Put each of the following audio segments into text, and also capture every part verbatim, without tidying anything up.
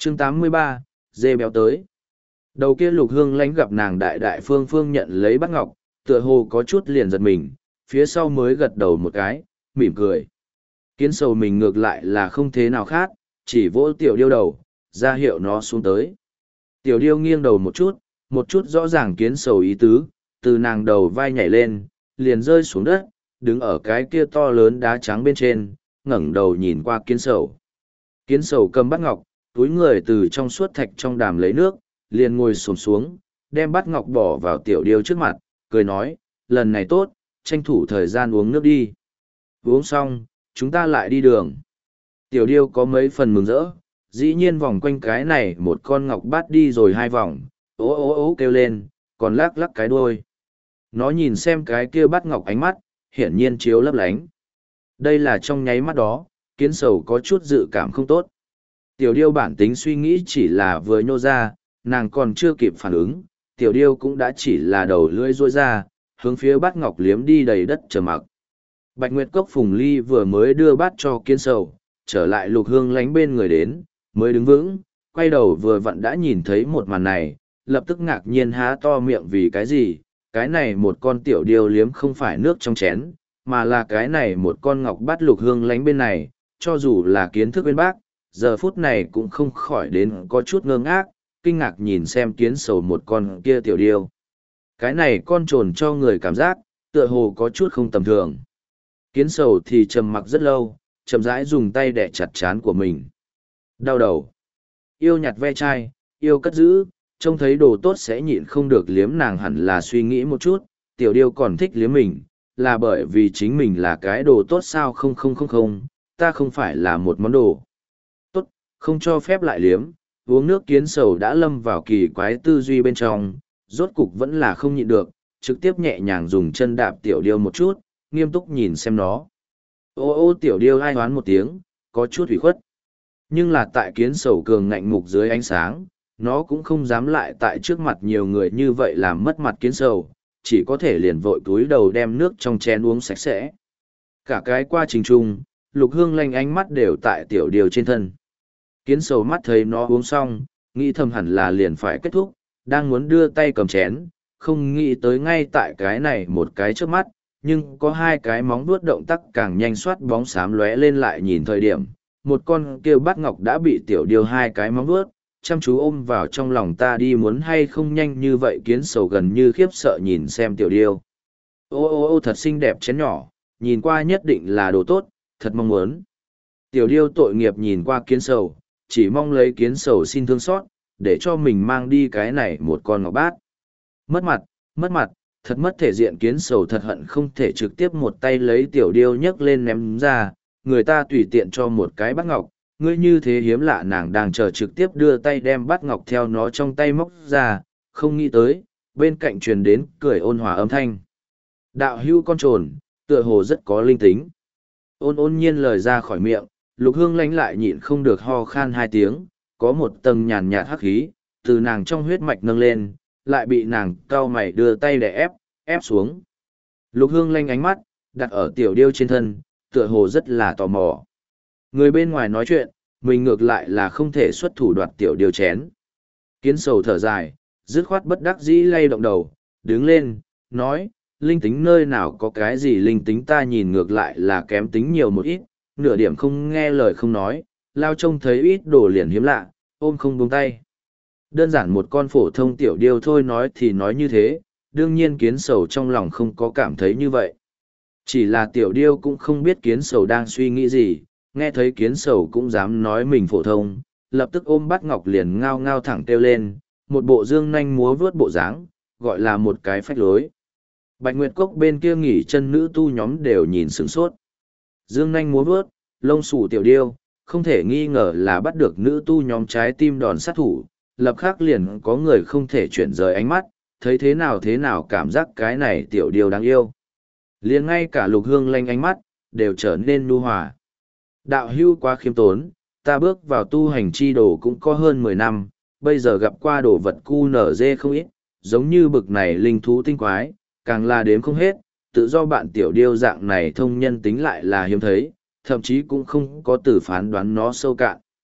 chương tám mươi ba, dê béo tới. Đầu kia Lục Hương Lánh gặp nàng đại đại phương phương nhận lấy bát ngọc, tựa hồ có chút liền giật mình, phía sau mới gật đầu một cái, mỉm cười. Kiến sầu mình ngược lại là không thế nào khác, chỉ vỗ tiểu điêu đầu, ra hiệu nó xuống tới. Tiểu điêu nghiêng đầu một chút, một chút rõ ràng kiến sầu ý tứ, từ nàng đầu vai nhảy lên, liền rơi xuống đất, đứng ở cái kia to lớn đá trắng bên trên, ngẩng đầu nhìn qua kiến sầu. Kiến sầu cầm bát ngọc, túi người từ trong suốt thạch trong đàm lấy nước, liền ngồi xổm xuống, đem bát ngọc bỏ vào tiểu điêu trước mặt, cười nói, lần này tốt, tranh thủ thời gian uống nước đi. Uống xong, chúng ta lại đi đường. Tiểu điêu có mấy phần mừng rỡ, dĩ nhiên vòng quanh cái này một con ngọc bát đi rồi hai vòng, ố ố ố kêu lên, còn lắc lắc cái đuôi. Nó nhìn xem cái kia bát ngọc ánh mắt, hiển nhiên chiếu lấp lánh. Đây là trong nháy mắt đó, kiến sầu có chút dự cảm không tốt. Tiểu điêu bản tính suy nghĩ chỉ là vừa nhô ra, nàng còn chưa kịp phản ứng, tiểu điêu cũng đã chỉ là đầu lưỡi rôi ra, hướng phía bát ngọc liếm đi đầy đất chờ mặc. Bạch Nguyệt Cốc Phùng Ly vừa mới đưa bát cho kiến sầu, trở lại Lục Hương Lánh bên người đến, mới đứng vững, quay đầu vừa vặn đã nhìn thấy một màn này, lập tức ngạc nhiên há to miệng vì cái gì, cái này một con tiểu điêu liếm không phải nước trong chén, mà là cái này một con ngọc bát Lục Hương Lánh bên này, cho dù là kiến thức bên bác, giờ phút này cũng không khỏi đến có chút ngơ ngác, kinh ngạc nhìn xem kiến sầu một con kia tiểu điêu. Cái này con trồn cho người cảm giác, tựa hồ có chút không tầm thường. Kiến sầu thì trầm mặc rất lâu, chậm rãi dùng tay đẻ chặt chán của mình. Đau đầu. Yêu nhặt ve chai, yêu cất giữ, trông thấy đồ tốt sẽ nhịn không được liếm nàng hẳn là suy nghĩ một chút, tiểu điêu còn thích liếm mình, là bởi vì chính mình là cái đồ tốt sao không không không không, ta không phải là một món đồ. Tốt, không cho phép lại liếm, uống nước kiến sầu đã lâm vào kỳ quái tư duy bên trong, rốt cục vẫn là không nhịn được, trực tiếp nhẹ nhàng dùng chân đạp tiểu điêu một chút, nghiêm túc nhìn xem nó. Ô ô tiểu điêu ai hoán một tiếng, có chút hủy khuất. Nhưng là tại kiến sầu cường ngạnh mục dưới ánh sáng, nó cũng không dám lại tại trước mặt nhiều người như vậy làm mất mặt kiến sầu, chỉ có thể liền vội túi đầu đem nước trong chén uống sạch sẽ. Cả cái quá trình chung, Lục Hương Lanh ánh mắt đều tại tiểu điêu trên thân. Kiến sầu mắt thấy nó uống xong, nghĩ thầm hẳn là liền phải kết thúc, đang muốn đưa tay cầm chén, không nghĩ tới ngay tại cái này một cái trước mắt, nhưng có hai cái móng vuốt động tác càng nhanh soát bóng xám lóe lên lại nhìn thời điểm, một con kia bát ngọc đã bị tiểu điêu hai cái móng vuốt chăm chú ôm vào trong lòng ta đi muốn hay không nhanh như vậy kiến sầu gần như khiếp sợ nhìn xem tiểu điêu. Ô ô ô thật xinh đẹp chén nhỏ, nhìn qua nhất định là đồ tốt, thật mong muốn. Tiểu điêu tội nghiệp nhìn qua kiến sầu, chỉ mong lấy kiến sầu xin thương xót, để cho mình mang đi cái này một con ngọc bát. Mất mặt, mất mặt, thật mất thể diện kiến sầu thật hận không thể trực tiếp một tay lấy tiểu điêu nhấc lên ném ra, người ta tùy tiện cho một cái bát ngọc, ngươi như thế hiếm lạ nàng đang chờ trực tiếp đưa tay đem bát ngọc theo nó trong tay móc ra, không nghĩ tới, bên cạnh truyền đến cười ôn hòa âm thanh. Đạo hưu con trồn, tựa hồ rất có linh tính. Ôn ôn nhiên lời ra khỏi miệng, Lục Hương Lánh lại nhịn không được ho khan hai tiếng, có một tầng nhàn nhạt hắc khí, từ nàng trong huyết mạch nâng lên, lại bị nàng cau mày đưa tay để ép, ép xuống. Lục Hương Lanh ánh mắt, đặt ở tiểu điêu trên thân, tựa hồ rất là tò mò. Người bên ngoài nói chuyện, mình ngược lại là không thể xuất thủ đoạt tiểu điêu chén. Kiến sầu thở dài, dứt khoát bất đắc dĩ lay động đầu, đứng lên, nói, linh tính nơi nào có cái gì linh tính ta nhìn ngược lại là kém tính nhiều một ít, nửa điểm không nghe lời không nói, lao trông thấy ít đồ liền hiếm lạ, ôm không buông tay. Đơn giản một con phổ thông tiểu điêu thôi nói thì nói như thế, đương nhiên kiến sầu trong lòng không có cảm thấy như vậy. Chỉ là tiểu điêu cũng không biết kiến sầu đang suy nghĩ gì, nghe thấy kiến sầu cũng dám nói mình phổ thông, lập tức ôm bát ngọc liền ngao ngao thẳng kêu lên, một bộ dương nanh múa vướt bộ dáng, gọi là một cái phách lối. Bạch Nguyệt Cốc bên kia nghỉ chân nữ tu nhóm đều nhìn sửng sốt. Dương nanh múa vướt, lông xù tiểu điêu, không thể nghi ngờ là bắt được nữ tu nhóm trái tim đòn sát thủ, lập khắc liền có người không thể chuyển rời ánh mắt, thấy thế nào thế nào cảm giác cái này tiểu điêu đáng yêu. Liền ngay cả Lục Hương Lanh ánh mắt, đều trở nên nhu hòa. Đạo hưu quá khiêm tốn, ta bước vào tu hành chi đồ cũng có hơn mười năm, bây giờ gặp qua đồ vật cu nở dê không ít, giống như bực này linh thú tinh quái, càng là đếm không hết, tự do bạn tiểu điêu dạng này thông nhân tính lại là hiếm thấy, thậm chí cũng không có từ phán đoán nó sâu cạn.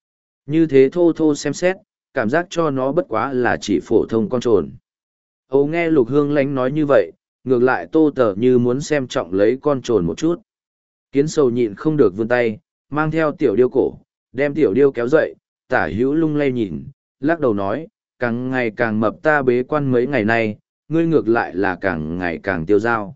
Như thế thô thô xem xét, cảm giác cho nó bất quá là chỉ phổ thông con trồn. Âu nghe Lục Hương Lánh nói như vậy, ngược lại Tô Tờ như muốn xem trọng lấy con trồn một chút. Kiến sầu nhịn không được vươn tay, mang theo tiểu điêu cổ, đem tiểu điêu kéo dậy, tả hữu lung lay nhìn, lắc đầu nói, càng ngày càng mập, ta bế quan mấy ngày nay, ngươi ngược lại là càng ngày càng tiêu dao.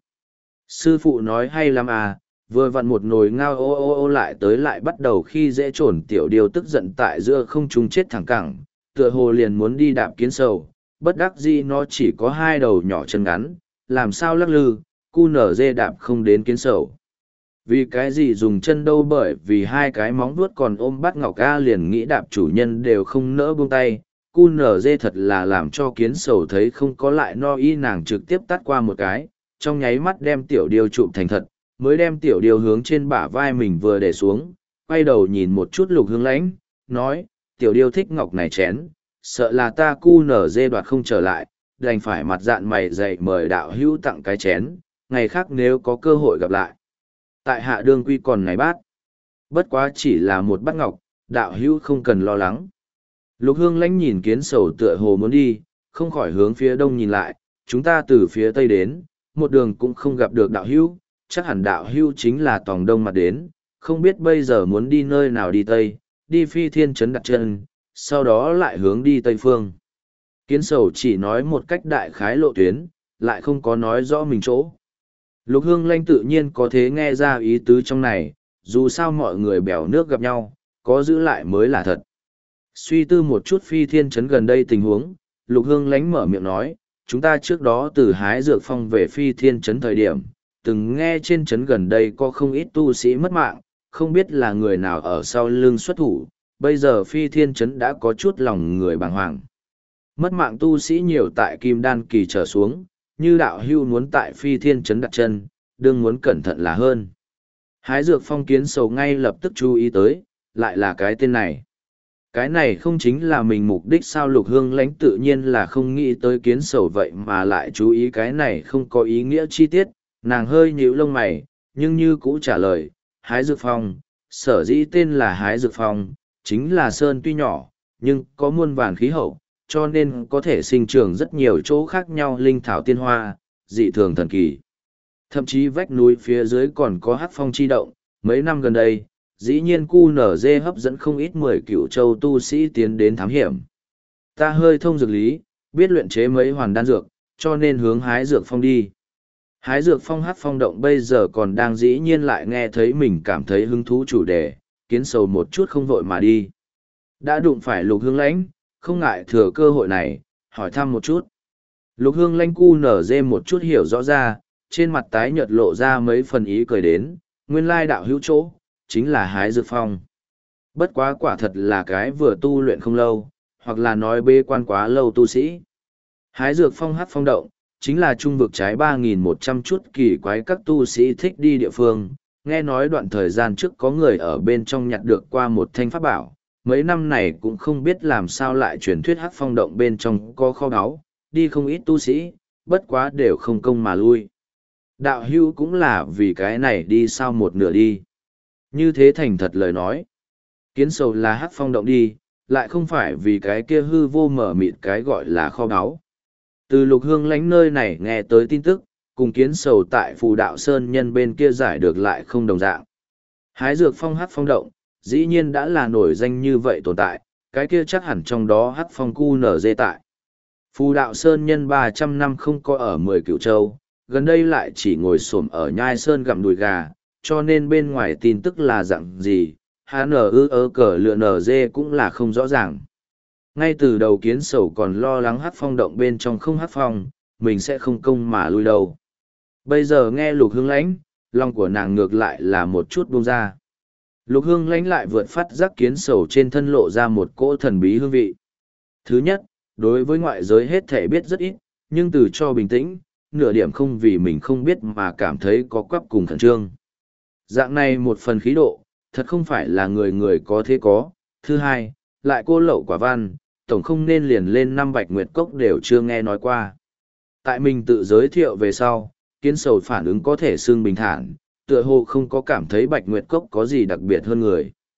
Sư phụ nói hay lắm à, vừa vặn một nồi ngao ô ô ô lại tới lại bắt đầu khi dễ trồn tiểu điêu tức giận tại giữa không trung chết thẳng cẳng, tựa hồ liền muốn đi đạp kiến sầu, bất đắc dĩ nó chỉ có hai đầu nhỏ chân ngắn, làm sao lắc lư, cu nở dê đạp không đến kiến sầu. Vì cái gì dùng chân đâu, bởi vì hai cái móng vuốt còn ôm bắt ngọc ca liền nghĩ đạp chủ nhân đều không nỡ buông tay. Cu nở dê thật là làm cho kiến sầu thấy không có lại no y, nàng trực tiếp tắt qua một cái, trong nháy mắt đem tiểu điêu chụp thành thật, mới đem tiểu điêu hướng trên bả vai mình vừa để xuống, quay đầu nhìn một chút Lục Hương Lãnh, nói, tiểu điêu thích ngọc này chén, sợ là ta cu nở dê đoạt không trở lại, đành phải mặt dạn mày dày mời đạo hữu tặng cái chén, ngày khác nếu có cơ hội gặp lại. Tại hạ đương quy còn ngày bát, bất quá chỉ là một bát ngọc, đạo hữu không cần lo lắng. Lục Hương Lãnh nhìn kiến sầu tựa hồ muốn đi, không khỏi hướng phía đông nhìn lại, chúng ta từ phía tây đến, một đường cũng không gặp được đạo hữu, chắc hẳn đạo hữu chính là tòng đông mà đến, không biết bây giờ muốn đi nơi nào đi tây, đi Phi Thiên Trấn đặt chân, sau đó lại hướng đi tây phương. Kiến sầu chỉ nói một cách đại khái lộ tuyến, lại không có nói rõ mình chỗ. Lục Hương Lãnh tự nhiên có thế nghe ra ý tứ trong này, dù sao mọi người bèo nước gặp nhau, có giữ lại mới là thật. Suy tư một chút Phi Thiên Trấn gần đây tình huống, Lục Hương Lãnh mở miệng nói, chúng ta trước đó từ hái dược phong về Phi Thiên Trấn thời điểm, từng nghe trên trấn gần đây có không ít tu sĩ mất mạng, không biết là người nào ở sau lưng xuất thủ, bây giờ Phi Thiên Trấn đã có chút lòng người bàng hoàng. Mất mạng tu sĩ nhiều tại Kim Đan kỳ trở xuống, như đạo hưu muốn tại Phi Thiên Trấn đặt chân, đương muốn cẩn thận là hơn. Hái dược phong kiến sầu ngay lập tức chú ý tới, lại là cái tên này. Cái này không chính là mình mục đích sao? Lục Hương Lãnh tự nhiên là không nghĩ tới kiến sầu vậy mà lại chú ý cái này không có ý nghĩa chi tiết, nàng hơi nhíu lông mày, nhưng như cũ trả lời, hái dược phong, sở dĩ tên là hái dược phong, chính là sơn tuy nhỏ, nhưng có muôn vàn khí hậu, cho nên có thể sinh trưởng rất nhiều chỗ khác nhau linh thảo tiên hoa, dị thường thần kỳ. Thậm chí vách núi phía dưới còn có hắc phong chi động, mấy năm gần đây, dĩ nhiên cu nở dê hấp dẫn không ít mười cựu châu tu sĩ tiến đến thám hiểm. Ta hơi thông dược lý, biết luyện chế mấy hoàn đan dược, cho nên hướng hái dược phong đi. Hái dược phong hắc phong động bây giờ còn đang dĩ nhiên lại nghe thấy mình cảm thấy hứng thú chủ đề, kiến sầu một chút không vội mà đi. Đã đụng phải Lục Hương Lãnh, không ngại thừa cơ hội này, hỏi thăm một chút. Lục Hương Lãnh cu nở dê một chút hiểu rõ ra, trên mặt tái nhợt lộ ra mấy phần ý cười đến, nguyên lai đạo hữu chỗ, chính là hái dược phong. Bất quá quả thật là cái vừa tu luyện không lâu, hoặc là nói bê quan quá lâu tu sĩ. Hái dược phong hắc phong động, chính là trung vực trái ba nghìn một trăm chút kỳ quái các tu sĩ thích đi địa phương. Nghe nói đoạn thời gian trước có người ở bên trong nhặt được qua một thanh pháp bảo, mấy năm này cũng không biết làm sao lại truyền thuyết hắc phong động bên trong có kho báu, đi không ít tu sĩ, bất quá đều không công mà lui. Đạo hưu cũng là vì cái này đi sao một nửa đi. Như thế thành thật lời nói. Kiến sầu là hắc phong động đi, lại không phải vì cái kia hư vô mở mịt cái gọi là kho báu. Từ Lục Hương Lãnh nơi này nghe tới tin tức, cùng kiến sầu tại Phù Đạo Sơn nhân bên kia giải được lại không đồng dạng. Hái dược phong hắc phong động, dĩ nhiên đã là nổi danh như vậy tồn tại, cái kia chắc hẳn trong đó hắc phong cu nở dê tại. Phù Đạo Sơn nhân ba trăm năm không có ở mười cửu châu, gần đây lại chỉ ngồi xổm ở nhai sơn gặm đùi gà, cho nên bên ngoài tin tức là dạng gì, há nở ư ơ cờ lựa nở dê cũng là không rõ ràng. Ngay từ đầu kiến sầu còn lo lắng hắc phong động bên trong không hắc phong, mình sẽ không công mà lui đâu. Bây giờ nghe Lục Hương Lãnh, lòng của nàng ngược lại là một chút buông ra. Lục Hương Lãnh lại vượt phát giác kiến sầu trên thân lộ ra một cỗ thần bí hương vị. Thứ nhất, đối với ngoại giới hết thể biết rất ít, nhưng từ cho bình tĩnh, nửa điểm không vì mình không biết mà cảm thấy có quắp cùng khẩn trương. Dạng này một phần khí độ, thật không phải là người người có thế có. Thứ hai, lại cô lậu quả văn, tổng không nên liền lên năm bạch nguyệt cốc đều chưa nghe nói qua. Tại mình tự giới thiệu về sau, kiến sầu phản ứng có thể xương bình thản, tựa hồ không có cảm thấy bạch nguyệt cốc có gì đặc biệt hơn người.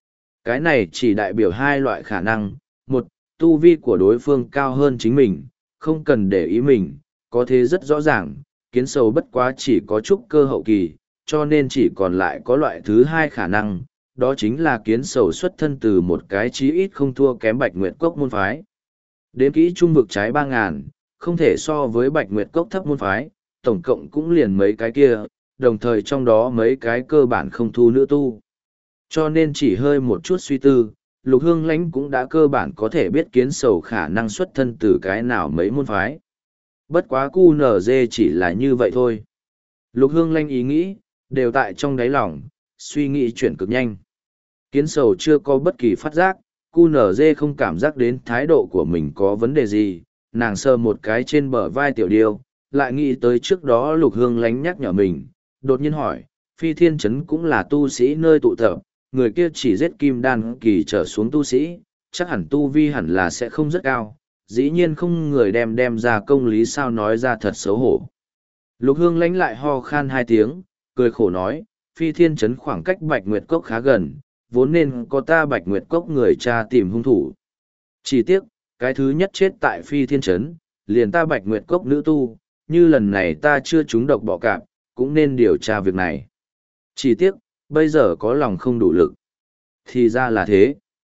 Cái này chỉ đại biểu hai loại khả năng, một, tu vi của đối phương cao hơn chính mình, không cần để ý mình, có thế rất rõ ràng, kiến sầu bất quá chỉ có chút cơ hậu kỳ, cho nên chỉ còn lại có loại thứ hai khả năng, đó chính là kiến sầu xuất thân từ một cái chí ít không thua kém Bạch Nguyệt Cốc môn phái. Đến kỹ trung vực trái ba ngàn, không thể so với Bạch Nguyệt Cốc thấp môn phái, tổng cộng cũng liền mấy cái kia, đồng thời trong đó mấy cái cơ bản không thu nữ tu. Cho nên chỉ hơi một chút suy tư, Lục Hương Lãnh cũng đã cơ bản có thể biết kiến sầu khả năng xuất thân từ cái nào mấy môn phái. Bất quá cu nở dê chỉ là như vậy thôi. Lục Hương Lãnh ý nghĩ, đều tại trong đáy lòng, suy nghĩ chuyển cực nhanh. Kiến sầu chưa có bất kỳ phát giác, cu nở dê không cảm giác đến thái độ của mình có vấn đề gì, nàng sờ một cái trên bờ vai tiểu điêu, lại nghĩ tới trước đó Lục Hương Lãnh nhắc nhở mình, đột nhiên hỏi, Phi Thiên Trấn cũng là tu sĩ nơi tụ tập, người kia chỉ giết kim đan kỳ trở xuống tu sĩ, chắc hẳn tu vi hẳn là sẽ không rất cao, dĩ nhiên không người đem đem ra công lý sao nói ra thật xấu hổ. Lục Hương Lãnh lại ho khan hai tiếng, cười khổ nói, Phi Thiên Trấn khoảng cách Bạch Nguyệt Cốc khá gần, vốn nên có ta Bạch Nguyệt Cốc người cha tìm hung thủ. Chỉ tiếc, cái thứ nhất chết tại Phi Thiên Trấn, liền ta Bạch Nguyệt Cốc nữ tu, như lần này ta chưa trúng độc bọ cạp, cũng nên điều tra việc này. Chỉ tiếc, bây giờ có lòng không đủ lực. Thì ra là thế.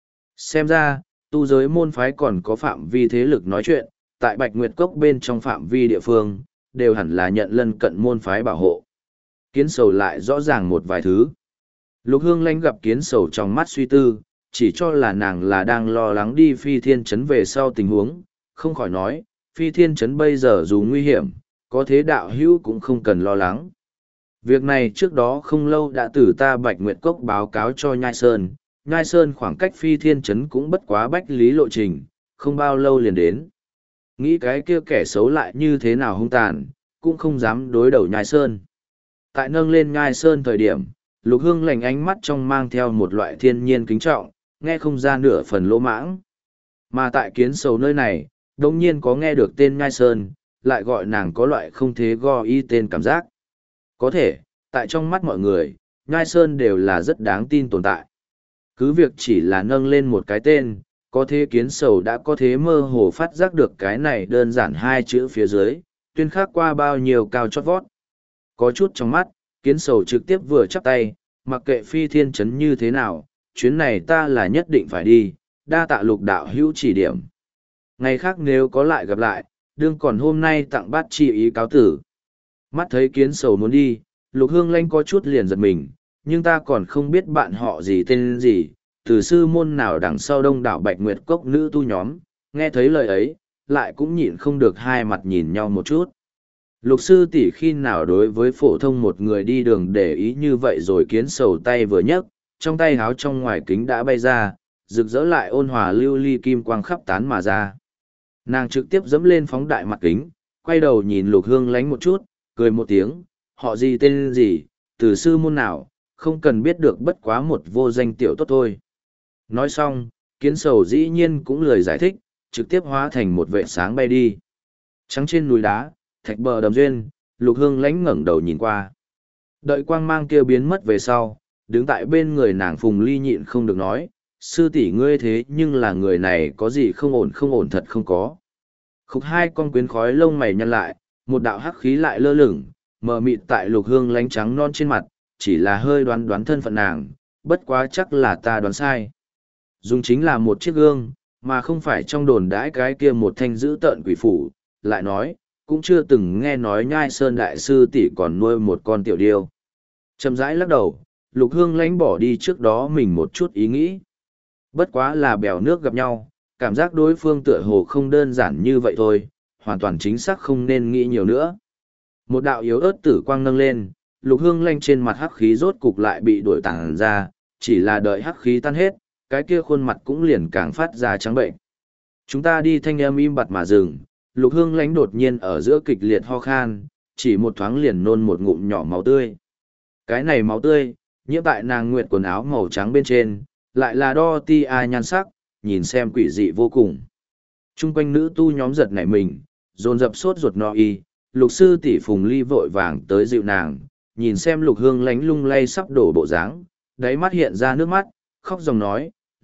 Xem ra, tu giới môn phái còn có phạm vi thế lực nói chuyện, tại Bạch Nguyệt Cốc bên trong phạm vi địa phương, đều hẳn là nhận lân cận môn phái bảo hộ. Kiến sầu lại rõ ràng một vài thứ. Lục Hương Lãnh gặp kiến sầu trong mắt suy tư, chỉ cho là nàng là đang lo lắng đi Phi Thiên Trấn về sau tình huống, không khỏi nói, Phi Thiên Trấn bây giờ dù nguy hiểm, có thế đạo hữu cũng không cần lo lắng. Việc này trước đó không lâu đã từ ta Bạch Nguyệt Cốc báo cáo cho Nhai Sơn, Nhai Sơn khoảng cách Phi Thiên Trấn cũng bất quá bách lý lộ trình, không bao lâu liền đến. Nghĩ cái kia kẻ xấu lại như thế nào hung tàn, cũng không dám đối đầu Nhai Sơn. Tại nâng lên Nhai Sơn thời điểm, Lục Hương Lãnh ánh mắt trong mang theo một loại thiên nhiên kính trọng, nghe không ra nửa phần lỗ mãng. Mà tại kiến sầu nơi này, đồng nhiên có nghe được tên Nhai Sơn, lại gọi nàng có loại không thế go y tên cảm giác. Có thể, tại trong mắt mọi người, Nhai Sơn đều là rất đáng tin tồn tại. Cứ việc chỉ là nâng lên một cái tên, có thế kiến sầu đã có thế mơ hồ phát giác được cái này đơn giản hai chữ phía dưới, tuyên khắc qua bao nhiêu cao chót vót. Có chút trong mắt, kiến sầu trực tiếp vừa chắp tay, mặc kệ Phi Thiên Trấn như thế nào, chuyến này ta là nhất định phải đi, đa tạ Lục đạo hữu chỉ điểm. Ngày khác nếu có lại gặp lại, đương còn hôm nay tặng bát chi ý cáo tử. Mắt thấy kiến sầu muốn đi, Lục Hương Lãnh có chút liền giật mình, nhưng ta còn không biết bạn họ gì tên gì, từ sư môn nào đằng sau đông đảo Bạch Nguyệt Cốc nữ tu nhóm, nghe thấy lời ấy, lại cũng nhịn không được hai mặt nhìn nhau một chút. Lục sư tỷ khi nào đối với phổ thông một người đi đường để ý như vậy rồi kiến sầu tay vừa nhấc, trong tay háo trong ngoài kính đã bay ra, rực rỡ lại ôn hòa lưu ly kim quang khắp tán mà ra. Nàng trực tiếp dẫm lên phóng đại mặt kính, quay đầu nhìn Lục Hương Lãnh một chút, cười một tiếng, họ gì tên gì, từ sư môn nào, không cần biết được bất quá một vô danh tiểu tốt thôi. Nói xong, kiến sầu dĩ nhiên cũng lười giải thích, trực tiếp hóa thành một vệ sáng bay đi. Trắng trên núi đá, thạch bờ đầm duyên, Lục Hương Lãnh ngẩng đầu nhìn qua. Đợi quang mang kia biến mất về sau, đứng tại bên người nàng Phùng Ly nhịn không được nói, sư tỷ ngươi thế nhưng là người này có gì không ổn không ổn thật không có. Khúc hai con quyến khói lông mày nhăn lại, một đạo hắc khí lại lơ lửng, mờ mịt tại Lục Hương Lãnh trắng non trên mặt, chỉ là hơi đoán đoán thân phận nàng, bất quá chắc là ta đoán sai. Dùng chính là một chiếc gương, mà không phải trong đồn đãi cái kia một thanh giữ tợn quỷ phủ, lại nói, cũng chưa từng nghe nói Nhai Sơn đại sư tỷ còn nuôi một con tiểu điêu. Chậm rãi lắc đầu, Lục Hương Lãnh bỏ đi trước đó mình một chút ý nghĩ. Bất quá là bèo nước gặp nhau, cảm giác đối phương tựa hồ không đơn giản như vậy thôi, hoàn toàn chính xác không nên nghĩ nhiều nữa. Một đạo yếu ớt tử quang nâng lên, Lục Hương Lãnh trên mặt hắc khí rốt cục lại bị đuổi tản ra, chỉ là đợi hắc khí tan hết, cái kia khuôn mặt cũng liền càng phát ra trắng bệnh. Chúng ta đi thanh âm im bặt mà dừng, Lục Hương Lãnh đột nhiên ở giữa kịch liệt ho khan, chỉ một thoáng liền nôn một ngụm nhỏ máu tươi. Cái này máu tươi, nhiễm tại nàng nguyệt quần áo màu trắng bên trên, lại là đo ti a nhan sắc, nhìn xem quỷ dị vô cùng. Trung quanh nữ tu nhóm giật nảy mình, dồn dập sốt ruột no y, Lục sư tỷ Phùng Ly vội vàng tới dịu nàng, nhìn xem Lục Hương Lãnh lung lay sắp đổ bộ dáng, đáy mắt hiện ra nước mắt, khóc dòng nói,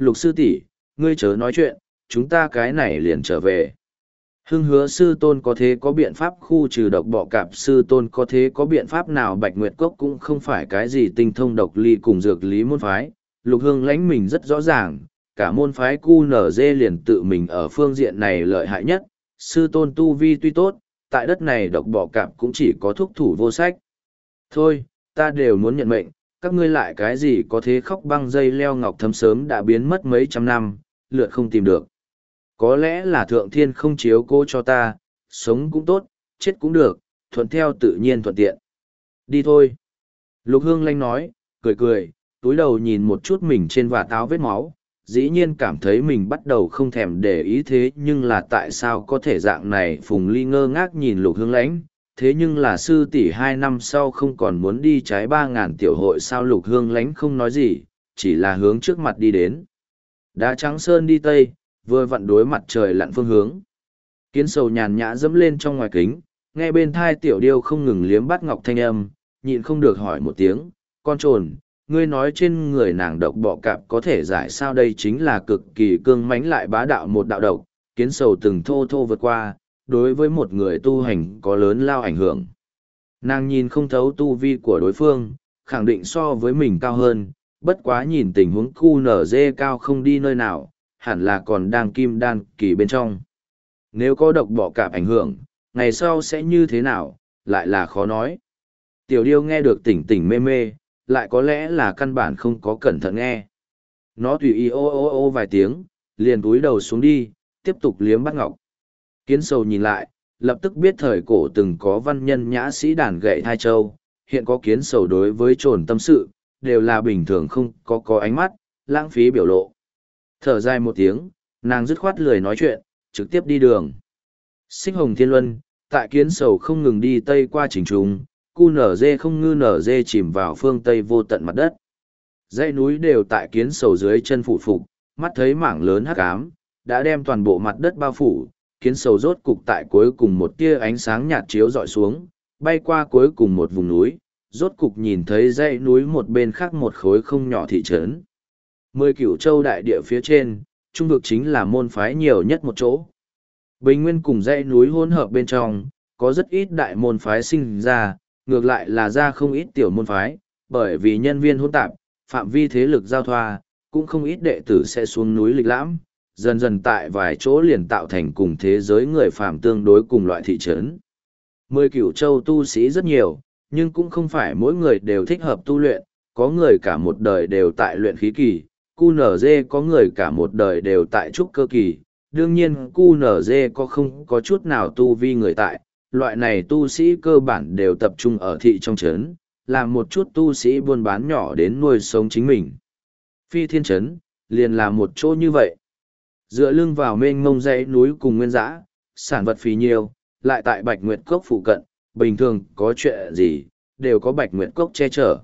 Lục sư tỷ, ngươi chớ nói chuyện, chúng ta cái này liền trở về. Hưng hứa sư tôn có thế có biện pháp khu trừ độc bọ cạp, sư tôn có thế có biện pháp nào? Bạch Nguyệt Cốc cũng không phải cái gì tinh thông độc ly cùng dược lý môn phái, Lục Hương lãnh mình rất rõ ràng, cả môn phái cu nở dê liền tự mình ở phương diện này lợi hại nhất, sư tôn tu vi tuy tốt, tại đất này độc bọ cạp cũng chỉ có thúc thủ vô sách. Thôi, ta đều muốn nhận mệnh, các ngươi lại cái gì có thế khóc băng dây leo ngọc thấm sớm đã biến mất mấy trăm năm, lượt không tìm được. Có lẽ là thượng thiên không chiếu cố cho ta, sống cũng tốt, chết cũng được, thuận theo tự nhiên thuận tiện. Đi thôi. Lục Hương Lanh nói, cười cười, túi đầu nhìn một chút mình trên vạt áo vết máu, dĩ nhiên cảm thấy mình bắt đầu không thèm để ý thế nhưng là tại sao có thể dạng này. Phùng Ly ngơ ngác nhìn Lục Hương Lãnh, thế nhưng là sư tỷ hai năm sau không còn muốn đi trái ba ngàn tiểu hội sao? Lục Hương Lãnh không nói gì, chỉ là hướng trước mặt đi đến. Đá trắng sơn đi tây, vừa vặn đối mặt trời lặn phương hướng. Kiến sầu nhàn nhã dẫm lên trong ngoài kính, nghe bên thai tiểu điêu không ngừng liếm bắt ngọc thanh âm, nhịn không được hỏi một tiếng, con trồn, ngươi nói trên người nàng độc bọ cạp có thể giải sao? Đây chính là cực kỳ cương mãnh lại bá đạo một đạo độc, kiến sầu từng thô thô vượt qua, đối với một người tu hành có lớn lao ảnh hưởng. Nàng nhìn không thấu tu vi của đối phương, khẳng định so với mình cao hơn, bất quá nhìn tình huống cu nở dê cao không đi nơi nào, hẳn là còn đang kim đan kỳ bên trong. Nếu có độc bọ cạp ảnh hưởng, ngày sau sẽ như thế nào, lại là khó nói. Tiểu điêu nghe được tỉnh tỉnh mê mê, lại có lẽ là căn bản không có cẩn thận nghe. Nó tùy ý ô ô ô vài tiếng, liền cúi đầu xuống đi, tiếp tục liếm bắt ngọc. Kiến sầu nhìn lại, lập tức biết thời cổ từng có văn nhân nhã sĩ đàn gậy thai châu, hiện có kiến sầu đối với trồn tâm sự, đều là bình thường không có có ánh mắt, lãng phí biểu lộ. Thở dài một tiếng, nàng dứt khoát lười nói chuyện, trực tiếp đi đường. Xích hồng thiên luân, tại kiến sầu không ngừng đi tây qua chỉnh trùng, cu nở dê không ngư nở dê chìm vào phương tây vô tận mặt đất. Dãy núi đều tại kiến sầu dưới chân phủ phục, mắt thấy mảng lớn hắc ám, đã đem toàn bộ mặt đất bao phủ, kiến sầu rốt cục tại cuối cùng một tia ánh sáng nhạt chiếu dọi xuống, bay qua cuối cùng một vùng núi, rốt cục nhìn thấy dãy núi một bên khác một khối không nhỏ thị trấn. Mười cửu châu đại địa phía trên, trung vực chính là môn phái nhiều nhất một chỗ. Bình nguyên cùng dãy núi hỗn hợp bên trong, có rất ít đại môn phái sinh ra, ngược lại là ra không ít tiểu môn phái, bởi vì nhân viên hỗn tạp, phạm vi thế lực giao thoa, cũng không ít đệ tử sẽ xuống núi lịch lãm, dần dần tại vài chỗ liền tạo thành cùng thế giới người phàm tương đối cùng loại thị trấn. Mười cửu châu tu sĩ rất nhiều, nhưng cũng không phải mỗi người đều thích hợp tu luyện, có người cả một đời đều tại luyện khí kỳ, cu nở dê có người cả một đời đều tại trúc cơ kỳ, đương nhiên cu nở dê có không có chút nào tu vi người tại, loại này tu sĩ cơ bản đều tập trung ở thị trong trấn, làm một chút tu sĩ buôn bán nhỏ đến nuôi sống chính mình. Phi thiên trấn, liền là một chỗ như vậy. Dựa lưng vào mênh mông dãy núi cùng nguyên dã, sản vật phì nhiều, lại tại Bạch Nguyệt Cốc phụ cận, bình thường có chuyện gì, đều có Bạch Nguyệt Cốc che chở.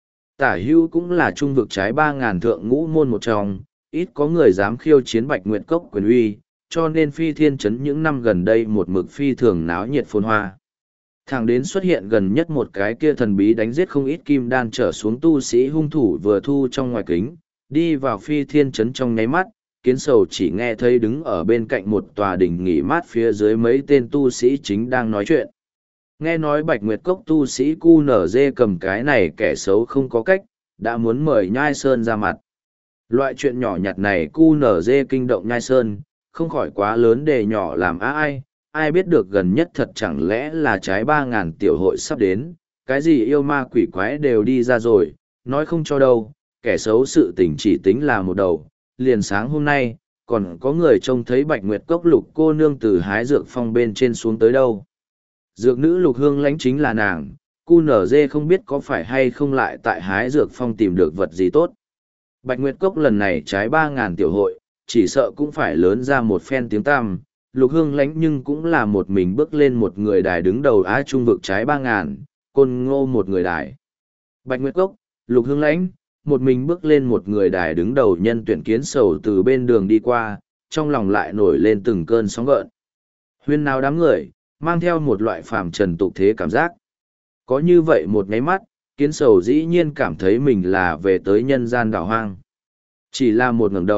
Tả hưu cũng là trung vực trái ba ngàn thượng ngũ môn một trong, ít có người dám khiêu chiến Bạch Nguyệt Cốc quyền uy, cho nên phi thiên trấn những năm gần đây một mực phi thường náo nhiệt phồn hoa. Thẳng đến xuất hiện gần nhất một cái kia thần bí đánh giết không ít kim đan trở xuống tu sĩ hung thủ vừa thu trong ngoài kính, đi vào phi thiên trấn trong nháy mắt, kiến sầu chỉ nghe thấy đứng ở bên cạnh một tòa đỉnh nghỉ mát phía dưới mấy tên tu sĩ chính đang nói chuyện. Nghe nói Bạch Nguyệt Cốc tu sĩ cu nở dê cầm cái này kẻ xấu không có cách, đã muốn mời Nhai Sơn ra mặt. Loại chuyện nhỏ nhặt này cu nở dê kinh động Nhai Sơn, không khỏi quá lớn để nhỏ làm á ai, ai biết được gần nhất thật chẳng lẽ là trái ba ngàn tiểu hội sắp đến, cái gì yêu ma quỷ quái đều đi ra rồi, nói không cho đâu, kẻ xấu sự tình chỉ tính là một đầu, liền sáng hôm nay, còn có người trông thấy Bạch Nguyệt Cốc Lục cô nương từ hái dược phong bên trên xuống tới đâu. Dược nữ Lục Hương lãnh chính là nàng, cu nở dê không biết có phải hay không lại tại hái dược phong tìm được vật gì tốt. Bạch Nguyệt Cốc lần này trái ba ngàn tiểu hội, chỉ sợ cũng phải lớn ra một phen tiếng tăm. Lục Hương lãnh nhưng cũng là một mình bước lên một người đài đứng đầu Á Trung vực trái ba ngàn, Côn Ngô một người đài. Bạch Nguyệt Cốc, Lục Hương lãnh, một mình bước lên một người đài đứng đầu nhân tuyển kiến sầu từ bên đường đi qua, trong lòng lại nổi lên từng cơn sóng gợn. Huyên nào đám người, mang theo một loại phàm trần tục thế cảm giác. Có như vậy một nháy mắt, kiến sầu dĩ nhiên cảm thấy mình là về tới nhân gian đảo hoang. Chỉ là một ngẩng đầu,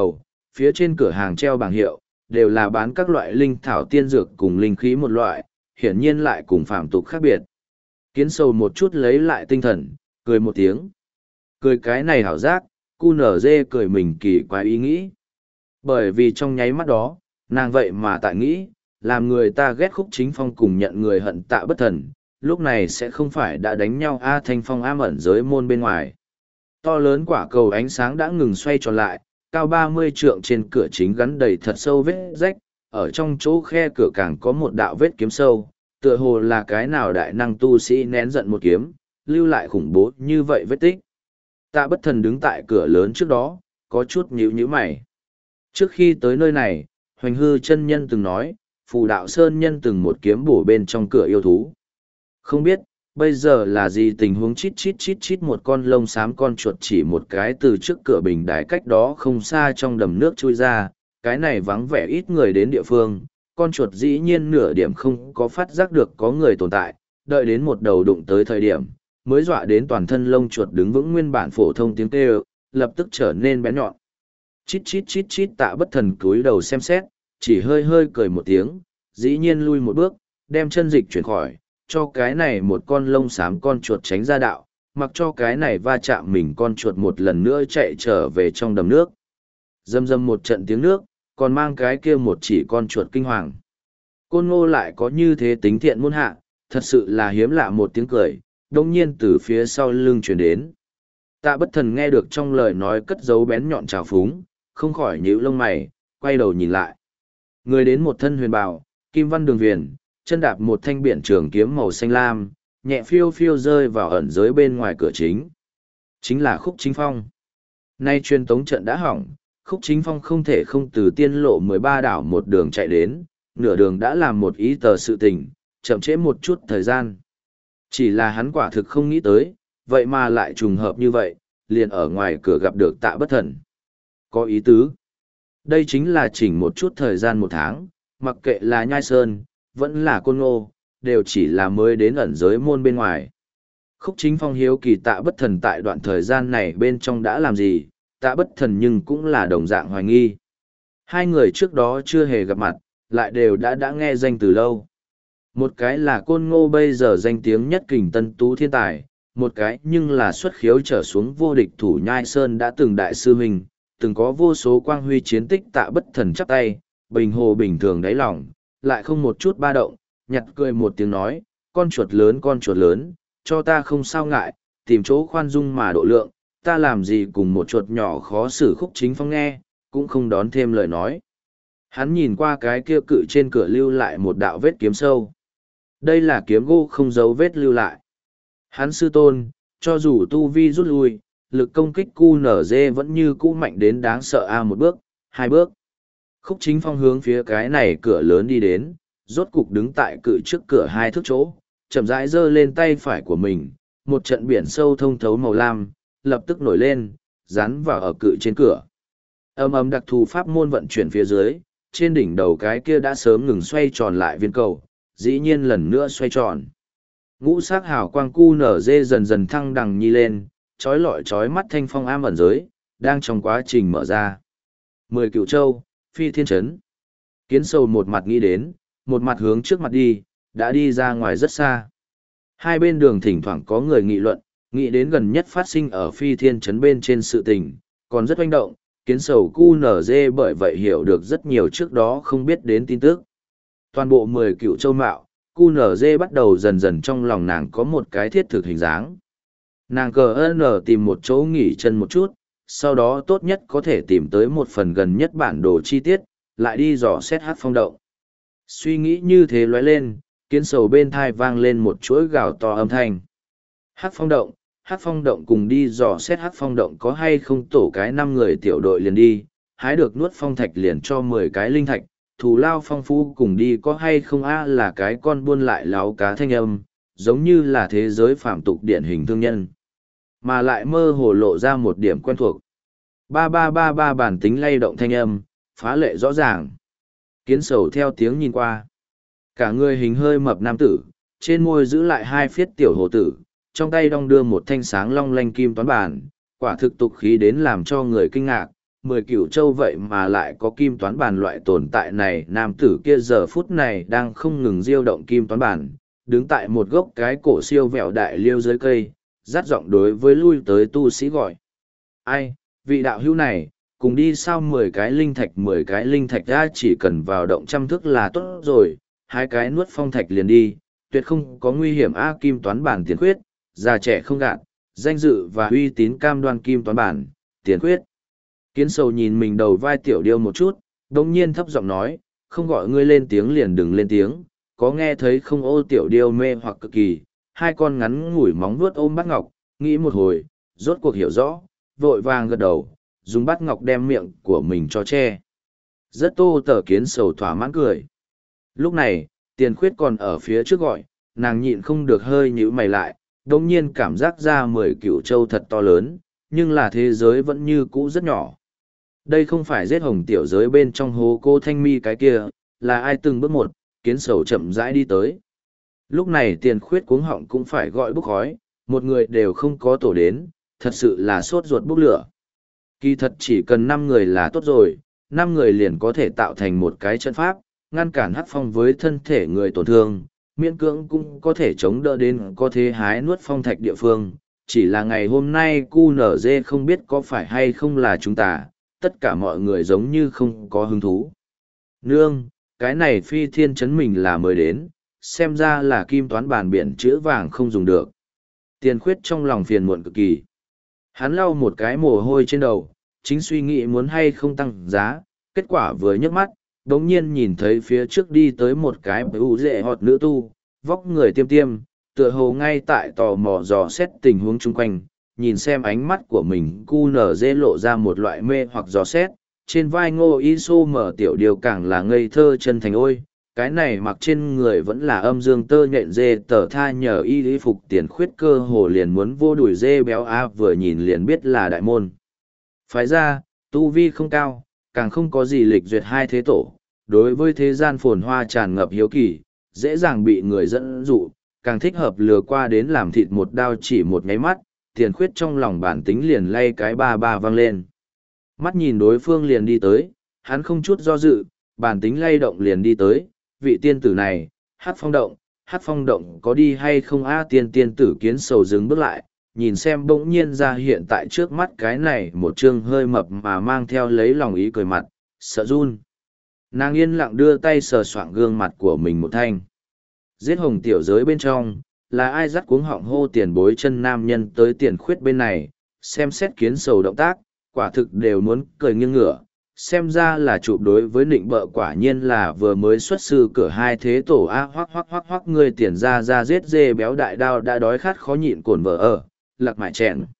phía trên cửa hàng treo bảng hiệu, đều là bán các loại linh thảo tiên dược cùng linh khí một loại, hiển nhiên lại cùng phàm tục khác biệt. Kiến sầu một chút lấy lại tinh thần, cười một tiếng. Cười cái này hảo giác, cu nở dê cười mình kỳ quái ý nghĩ. Bởi vì trong nháy mắt đó, nàng vậy mà tại nghĩ, làm người ta ghét Khúc Chính Phong cùng nhận người hận Tạ Bất Thần, lúc này sẽ không phải đã đánh nhau A Thanh Phong ám ẩn giới môn bên ngoài. To lớn quả cầu ánh sáng đã ngừng xoay tròn lại, cao ba mươi trượng trên cửa chính gắn đầy thật sâu vết rách, ở trong chỗ khe cửa càng có một đạo vết kiếm sâu, tựa hồ là cái nào đại năng tu sĩ nén giận một kiếm, lưu lại khủng bố như vậy vết tích. Tạ Bất Thần đứng tại cửa lớn trước đó, có chút nhíu nhíu mày. Trước khi tới nơi này, Hoành Hư chân nhân từng nói, Phù Đạo Sơn nhân từng một kiếm bổ bên trong cửa yêu thú. Không biết, bây giờ là gì tình huống chít chít chít chít một con lông xám con chuột chỉ một cái từ trước cửa bình đài cách đó không xa trong đầm nước chui ra, cái này vắng vẻ ít người đến địa phương, con chuột dĩ nhiên nửa điểm không có phát giác được có người tồn tại, đợi đến một đầu đụng tới thời điểm, mới dọa đến toàn thân lông chuột đứng vững nguyên bản phổ thông tiếng kêu, lập tức trở nên bén nhọn. Chít chít chít chít Tạ Bất Thần cúi đầu xem xét, chỉ hơi hơi cười một tiếng, dĩ nhiên lui một bước, đem chân dịch chuyển khỏi, cho cái này một con lông xám con chuột tránh ra đạo, mặc cho cái này va chạm mình con chuột một lần nữa chạy trở về trong đầm nước. Dâm dâm một trận tiếng nước, còn mang cái kia một chỉ con chuột kinh hoàng. Côn Ngô lại có như thế tính thiện muôn hạ, thật sự là hiếm lạ một tiếng cười, đông nhiên từ phía sau lưng chuyển đến. Tạ Bất Thần nghe được trong lời nói cất dấu bén nhọn trào phúng, không khỏi nhíu lông mày, quay đầu nhìn lại. Người đến một thân huyền bào, kim văn đường viền, chân đạp một thanh biển trường kiếm màu xanh lam, nhẹ phiêu phiêu rơi vào ẩn giới bên ngoài cửa chính. Chính là Khúc Chính Phong. Nay truyền tống trận đã hỏng, Khúc Chính Phong không thể không từ tiên lộ mười ba đảo một đường chạy đến, nửa đường đã làm một ý tờ sự tình, chậm trễ một chút thời gian. Chỉ là hắn quả thực không nghĩ tới, vậy mà lại trùng hợp như vậy, liền ở ngoài cửa gặp được Tạ Bất Thần. Có ý tứ. Đây chính là chỉnh một chút thời gian một tháng, mặc kệ là Nhai Sơn, vẫn là Côn Ngô, đều chỉ là mới đến ẩn giới môn bên ngoài. Khúc Chính Phong hiếu kỳ Tạ Bất Thần tại đoạn thời gian này bên trong đã làm gì, Tạ Bất Thần nhưng cũng là đồng dạng hoài nghi. Hai người trước đó chưa hề gặp mặt, lại đều đã đã nghe danh từ lâu. Một cái là Côn Ngô bây giờ danh tiếng nhất kình tân tú thiên tài, một cái nhưng là xuất khiếu trở xuống vô địch thủ Nhai Sơn đã từng đại sư huynh, từng có vô số quang huy chiến tích. Tạ Bất Thần chắp tay, bình hồ bình thường đáy lòng, lại không một chút ba động, nhặt cười một tiếng nói, con chuột lớn con chuột lớn, cho ta không sao ngại, tìm chỗ khoan dung mà độ lượng, ta làm gì cùng một chuột nhỏ khó xử. Khúc Chính Phong nghe, cũng không đón thêm lời nói. Hắn nhìn qua cái kia cự trên cửa lưu lại một đạo vết kiếm sâu. Đây là kiếm gỗ không dấu vết lưu lại. Hắn sư tôn, cho dù tu vi rút lui, lực công kích cu nở dê vẫn như cũ mạnh đến đáng sợ a một bước, hai bước. Khúc Chính Phong hướng phía cái này cửa lớn đi đến, rốt cục đứng tại cự trước cửa hai thước chỗ, chậm rãi giơ lên tay phải của mình, một trận biển sâu thông thấu màu lam, lập tức nổi lên, dán vào ở cự trên cửa. Âm ầm đặc thù pháp môn vận chuyển phía dưới, trên đỉnh đầu cái kia đã sớm ngừng xoay tròn lại viên cầu, dĩ nhiên lần nữa xoay tròn. Ngũ sắc hào quang cu nở dê dần dần thăng đằng nhi lên, trói lọi trói mắt thanh phong am ẩn giới, đang trong quá trình mở ra. Mười cựu châu, phi thiên trấn. Kiến sầu một mặt nghĩ đến, một mặt hướng trước mặt đi, đã đi ra ngoài rất xa. Hai bên đường thỉnh thoảng có người nghị luận, nghĩ đến gần nhất phát sinh ở phi thiên trấn bên trên sự tình, còn rất oanh động. Kiến sầu cu nở dê bởi vậy hiểu được rất nhiều trước đó không biết đến tin tức. Toàn bộ mười cựu châu mạo, cu nở dê bắt đầu dần dần trong lòng nàng có một cái thiết thực hình dáng. Nàng cờ ơn tìm một chỗ nghỉ chân một chút, sau đó tốt nhất có thể tìm tới một phần gần nhất bản đồ chi tiết, lại đi dò xét hát phong động. Suy nghĩ như thế lóe lên, kiến sầu bên thai vang lên một chuỗi gào to âm thanh. Hát phong động, hát phong động cùng đi dò xét hát phong động có hay không tổ cái năm người tiểu đội liền đi, hái được nuốt phong thạch liền cho mười cái linh thạch, thù lao phong phú cùng đi có hay không a là cái con buôn lại láo cá thanh âm, giống như là thế giới phạm tục điển hình thương nhân. Mà lại mơ hồ lộ ra một điểm quen thuộc. Ba ba ba ba bản tính lay động thanh âm, phá lệ rõ ràng. Kiến sầu theo tiếng nhìn qua. Cả người hình hơi mập nam tử, trên môi giữ lại hai phiết tiểu hồ tử, trong tay đong đưa một thanh sáng long lanh kim toán bản, quả thực tục khí đến làm cho người kinh ngạc, mười cửu châu vậy mà lại có kim toán bàn loại tồn tại này. Nam tử kia giờ phút này đang không ngừng diêu động kim toán bàn, đứng tại một gốc cái cổ siêu vẹo đại liêu dưới cây, dắt giọng đối với lui tới tu sĩ gọi. Ai, vị đạo hữu này, cùng đi sao mười cái linh thạch mười cái linh thạch ra, chỉ cần vào động trăm thước là tốt rồi, hai cái nuốt phong thạch liền đi, tuyệt không có nguy hiểm. A kim toán bản tiền khuyết, già trẻ không gạt, danh dự và uy tín cam đoan kim toán bản, tiền khuyết. Kiến sầu nhìn mình đầu vai tiểu điêu một chút, đồng nhiên thấp giọng nói, không gọi ngươi lên tiếng liền đừng lên tiếng, có nghe thấy không? Ô tiểu điêu mê hoặc cực kỳ, hai con ngắn ngủi móng vuốt ôm bát ngọc, nghĩ một hồi, rốt cuộc hiểu rõ, vội vàng gật đầu, dùng bát ngọc đem miệng của mình cho che. Rất tô tờ kiến sầu thỏa mãn cười. Lúc này, tiền khuyết còn ở phía trước gọi, nàng nhịn không được hơi nhíu mày lại, đồng nhiên cảm giác ra mười cửu châu thật to lớn, nhưng là thế giới vẫn như cũ rất nhỏ. Đây không phải giết hồng tiểu giới bên trong hố cô thanh mi cái kia, là ai? Từng bước một, kiến sầu chậm rãi đi tới. Lúc này tiền khuyết cuống họng cũng phải gọi bốc khói, một người đều không có tổ đến, thật sự là sốt ruột bốc lửa. Kỳ thật chỉ cần năm người là tốt rồi, năm người liền có thể tạo thành một cái trận pháp, ngăn cản hắc phong với thân thể người tổn thương, miễn cưỡng cũng có thể chống đỡ đến có thế hái nuốt phong thạch địa phương. Chỉ là ngày hôm nay cu nở dê không biết có phải hay không là chúng ta, tất cả mọi người giống như không có hứng thú. Nương, cái này phi thiên chấn mình là mới đến, xem ra là kim toán bàn biển chữ vàng không dùng được. Tiền khuyết trong lòng phiền muộn cực kỳ. Hắn lau một cái mồ hôi trên đầu, chính suy nghĩ muốn hay không tăng giá, kết quả vừa nhấc mắt, đống nhiên nhìn thấy phía trước đi tới một cái bưu dệ họt nữ tu, vóc người tiêm tiêm, tựa hồ ngay tại tò mò dò xét tình huống chung quanh, nhìn xem ánh mắt của mình cu nở dê lộ ra một loại mê hoặc dò xét, trên vai ngô y xô mở tiểu điều càng là ngây thơ chân thành ôi, cái này mặc trên người vẫn là âm dương tơ nhện dê tờ tha nhờ y lý phục. Tiền khuyết cơ hồ liền muốn vô đuổi dê béo a, vừa nhìn liền biết là đại môn phái ra, tu vi không cao, càng không có gì lịch duyệt hai thế tổ, đối với thế gian phồn hoa tràn ngập hiếu kỳ, dễ dàng bị người dẫn dụ, càng thích hợp lừa qua đến làm thịt một đao chỉ một nháy mắt. Tiền khuyết trong lòng bản tính liền lay cái ba ba vang lên, mắt nhìn đối phương liền đi tới, hắn không chút do dự, bản tính lay động liền đi tới. Vị tiên tử này, hát phong động, hát phong động có đi hay không? A tiên tiên tử kiến sầu dừng bước lại, nhìn xem bỗng nhiên ra hiện tại trước mắt cái này một chương hơi mập mà mang theo lấy lòng ý cười mặt, sợ run. Nàng yên lặng đưa tay sờ soạng gương mặt của mình một thanh. Giết hồng tiểu giới bên trong, là ai dắt cuống họng hô tiền bối chân nam nhân tới tiền khuyết bên này, xem xét kiến sầu động tác, quả thực đều muốn cười nghiêng ngửa. Xem ra là chụp đối với nịnh bợ, quả nhiên là vừa mới xuất sư cửa hai thế tổ a. Hoắc hoắc hoắc hoắc, người tiền ra ra giết dê béo đại đao đã đói khát khó nhịn cồn vợ ở, lạc mại chèn.